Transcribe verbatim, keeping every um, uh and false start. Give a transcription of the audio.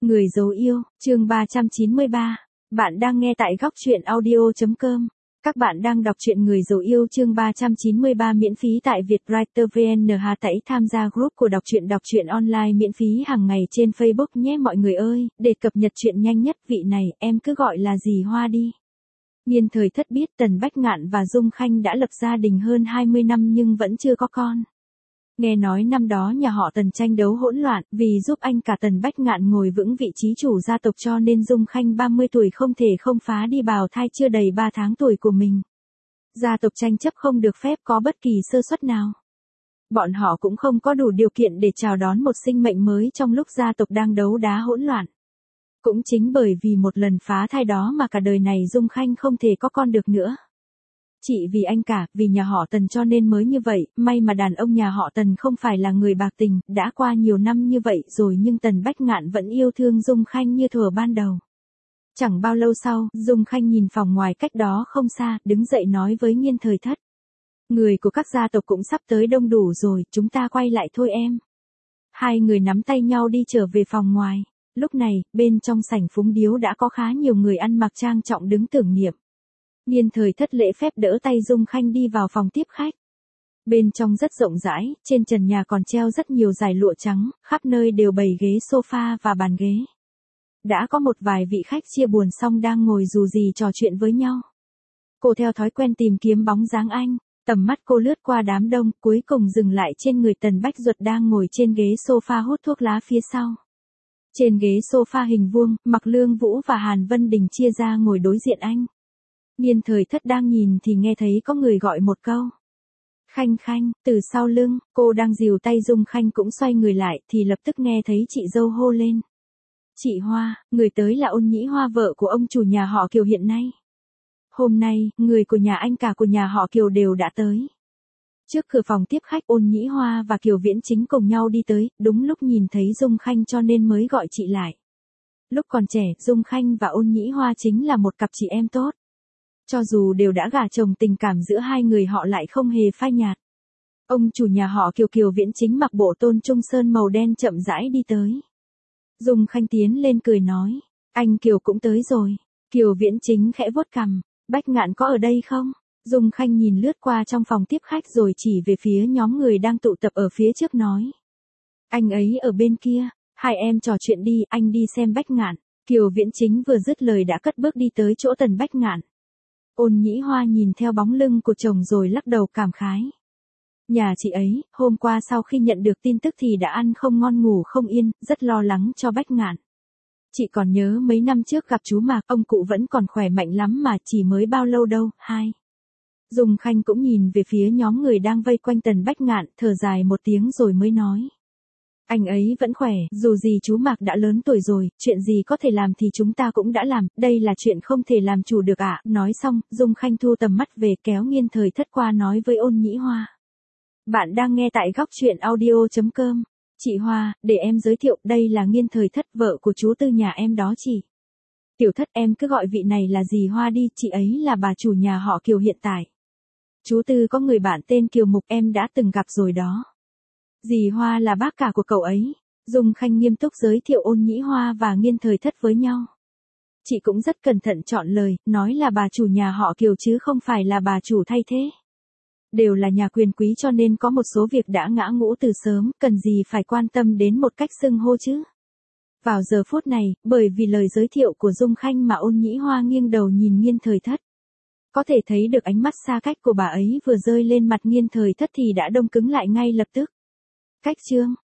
Người dấu yêu, chương ba trăm chín mươi ba. Bạn đang nghe tại góc truyện audio chấm com. Các bạn đang đọc truyện Người dấu yêu chương ba trăm chín mươi ba miễn phí tại Vietwriter vê en. Hà tẩy tham gia group của đọc truyện đọc truyện online miễn phí hàng ngày trên Facebook nhé mọi người ơi, để cập nhật truyện nhanh nhất. Vị này, em cứ gọi là dì Hoa đi. Nhiên Thời Thất biết Tần Bách Ngạn và Dung Khanh đã lập gia đình hơn hai mươi năm nhưng vẫn chưa có con. Nghe nói năm đó nhà họ Tần tranh đấu hỗn loạn, vì giúp anh cả Tần Bách Ngạn ngồi vững vị trí chủ gia tộc cho nên Dung Khanh ba mươi tuổi không thể không phá đi bào thai chưa đầy ba tháng tuổi của mình. Gia tộc tranh chấp không được phép có bất kỳ sơ suất nào. Bọn họ cũng không có đủ điều kiện để chào đón một sinh mệnh mới trong lúc gia tộc đang đấu đá hỗn loạn. Cũng chính bởi vì một lần phá thai đó mà cả đời này Dung Khanh không thể có con được nữa. Chị vì anh cả, vì nhà họ Tần cho nên mới như vậy, may mà đàn ông nhà họ Tần không phải là người bạc tình, đã qua nhiều năm như vậy rồi nhưng Tần Bách Ngạn vẫn yêu thương Dung Khanh như thuở ban đầu. Chẳng bao lâu sau, Dung Khanh nhìn phòng ngoài cách đó không xa, đứng dậy nói với Nhiên Thời Thất. Người của các gia tộc cũng sắp tới đông đủ rồi, chúng ta quay lại thôi em. Hai người nắm tay nhau đi trở về phòng ngoài. Lúc này, bên trong sảnh phúng điếu đã có khá nhiều người ăn mặc trang trọng đứng tưởng niệm. Nhiên Thời Thất lễ phép đỡ tay Dung Khanh đi vào phòng tiếp khách. Bên trong rất rộng rãi, trên trần nhà còn treo rất nhiều dải lụa trắng, khắp nơi đều bày ghế sofa và bàn ghế. Đã có một vài vị khách chia buồn xong đang ngồi dù gì trò chuyện với nhau. Cô theo thói quen tìm kiếm bóng dáng anh, tầm mắt cô lướt qua đám đông, cuối cùng dừng lại trên người Tần Bách Duật đang ngồi trên ghế sofa hút thuốc lá phía sau. Trên ghế sofa hình vuông, Mạc Lương Vũ và Hàn Vân Đình chia ra ngồi đối diện anh. Nhiên Thời Thất đang nhìn thì nghe thấy có người gọi một câu. Khanh Khanh, từ sau lưng, cô đang dìu tay Dung Khanh cũng xoay người lại thì lập tức nghe thấy chị dâu hô lên. Chị Hoa, người tới là Ôn Nhĩ Hoa vợ của ông chủ nhà họ Kiều hiện nay. Hôm nay, người của nhà anh cả của nhà họ Kiều đều đã tới. Trước cửa phòng tiếp khách Ôn Nhĩ Hoa và Kiều Viễn Chính cùng nhau đi tới, đúng lúc nhìn thấy Dung Khanh cho nên mới gọi chị lại. Lúc còn trẻ, Dung Khanh và Ôn Nhĩ Hoa chính là một cặp chị em tốt. Cho dù đều đã gả chồng tình cảm giữa hai người họ lại không hề phai nhạt. Ông chủ nhà họ Kiều Kiều Viễn Chính mặc bộ tôn trung sơn màu đen chậm rãi đi tới. Dung Khanh tiến lên cười nói, anh Kiều cũng tới rồi. Kiều Viễn Chính khẽ vuốt cằm, Bách Ngạn có ở đây không? Dung Khanh nhìn lướt qua trong phòng tiếp khách rồi chỉ về phía nhóm người đang tụ tập ở phía trước nói. Anh ấy ở bên kia, hai em trò chuyện đi, anh đi xem Bách Ngạn. Kiều Viễn Chính vừa dứt lời đã cất bước đi tới chỗ Tần Bách Ngạn. Ôn Nhĩ Hoa nhìn theo bóng lưng của chồng rồi lắc đầu cảm khái. Nhà chị ấy, hôm qua sau khi nhận được tin tức thì đã ăn không ngon ngủ không yên, rất lo lắng cho Bách Ngạn. Chị còn nhớ mấy năm trước gặp chú Mạc, ông cụ vẫn còn khỏe mạnh lắm mà chỉ mới bao lâu đâu, hai. Dung Khanh cũng nhìn về phía nhóm người đang vây quanh Tần Bách Ngạn, thở dài một tiếng rồi mới nói. Anh ấy vẫn khỏe, dù gì chú Mạc đã lớn tuổi rồi, chuyện gì có thể làm thì chúng ta cũng đã làm, đây là chuyện không thể làm chủ được ạ. À? Nói xong, Dung Khanh thu tầm mắt về kéo Nhiên Thời Thất qua nói với Ôn Nhĩ Hoa. Bạn đang nghe tại góc truyện audio chấm com. Chị Hoa, để em giới thiệu, đây là Nhiên Thời Thất, vợ của chú Tư nhà em đó chị. Tiểu Thất em cứ gọi vị này là dì Hoa đi, chị ấy là bà chủ nhà họ Kiều hiện tại. Chú Tư có người bạn tên Kiều Mục em đã từng gặp rồi đó. Dì Hoa là bác cả của cậu ấy. Dung Khanh nghiêm túc giới thiệu Ôn Nhĩ Hoa và Nhiên Thời Thất với nhau. Chị cũng rất cẩn thận chọn lời, nói là bà chủ nhà họ Kiều chứ không phải là bà chủ thay thế. Đều là nhà quyền quý cho nên có một số việc đã ngã ngũ từ sớm, cần gì phải quan tâm đến một cách xưng hô chứ. Vào giờ phút này, bởi vì lời giới thiệu của Dung Khanh mà Ôn Nhĩ Hoa nghiêng đầu nhìn Nhiên Thời Thất. Có thể thấy được ánh mắt xa cách của bà ấy vừa rơi lên mặt Nhiên Thời Thất thì đã đông cứng lại ngay lập tức. Cách chương,